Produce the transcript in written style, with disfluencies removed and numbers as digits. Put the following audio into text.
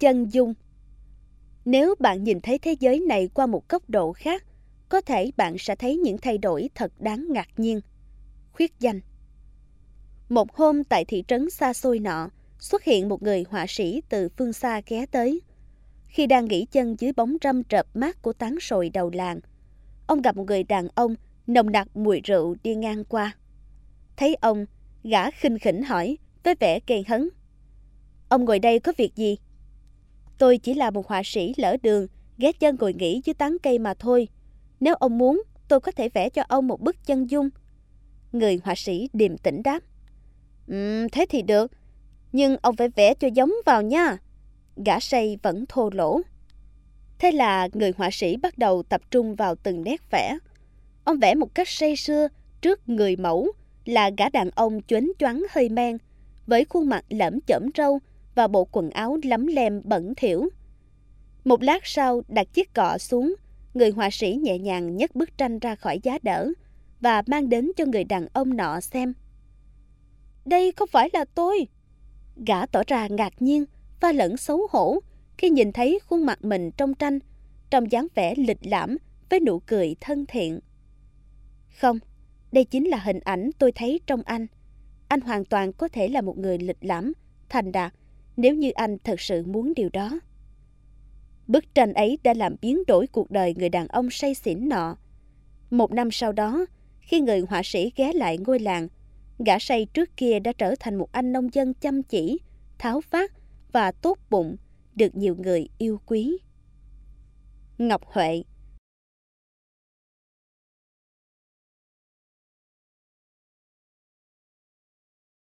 Chân dung. Nếu bạn nhìn thấy thế giới này qua một góc độ khác, có thể bạn sẽ thấy những thay đổi thật đáng ngạc nhiên. Khuyết danh. Một hôm tại thị trấn xa xôi nọ, xuất hiện một người họa sĩ từ phương xa ghé tới. Khi đang nghỉ chân dưới bóng râm rợp mát của tán sồi đầu làng, ông gặp một người đàn ông nồng nặc mùi rượu đi ngang qua. Thấy ông, gã khinh khỉnh hỏi với vẻ gay hấn: "Ông ngồi đây có việc gì?" "Tôi chỉ là một họa sĩ lỡ đường, ghé chân ngồi nghỉ dưới tán cây mà thôi. Nếu ông muốn, tôi có thể vẽ cho ông một bức chân dung." Người họa sĩ điềm tĩnh đáp: Thế thì được, nhưng ông phải vẽ cho giống vào nha." Gã say vẫn thô lỗ. Thế là người họa sĩ bắt đầu tập trung vào từng nét vẽ. Ông vẽ một cách say sưa trước người mẫu là gã đàn ông choáng choáng hơi men, với khuôn mặt lởm chởm râu và bộ quần áo lấm lem bẩn thỉu. Một lát sau đặt chiếc cọ xuống, người họa sĩ nhẹ nhàng nhấc bức tranh ra khỏi giá đỡ và mang đến cho người đàn ông nọ xem. "Đây không phải là tôi." Gã tỏ ra ngạc nhiên và lẫn xấu hổ khi nhìn thấy khuôn mặt mình trong tranh, trong dáng vẻ lịch lãm với nụ cười thân thiện. "Không, đây chính là hình ảnh tôi thấy trong anh. Anh hoàn toàn có thể là một người lịch lãm, thành đạt, nếu như anh thật sự muốn điều đó." Bức tranh ấy đã làm biến đổi cuộc đời người đàn ông say xỉn nọ. Một năm sau đó, khi người họa sĩ ghé lại ngôi làng, gã say trước kia đã trở thành một anh nông dân chăm chỉ, tháo vát và tốt bụng, được nhiều người yêu quý. Ngọc Huệ.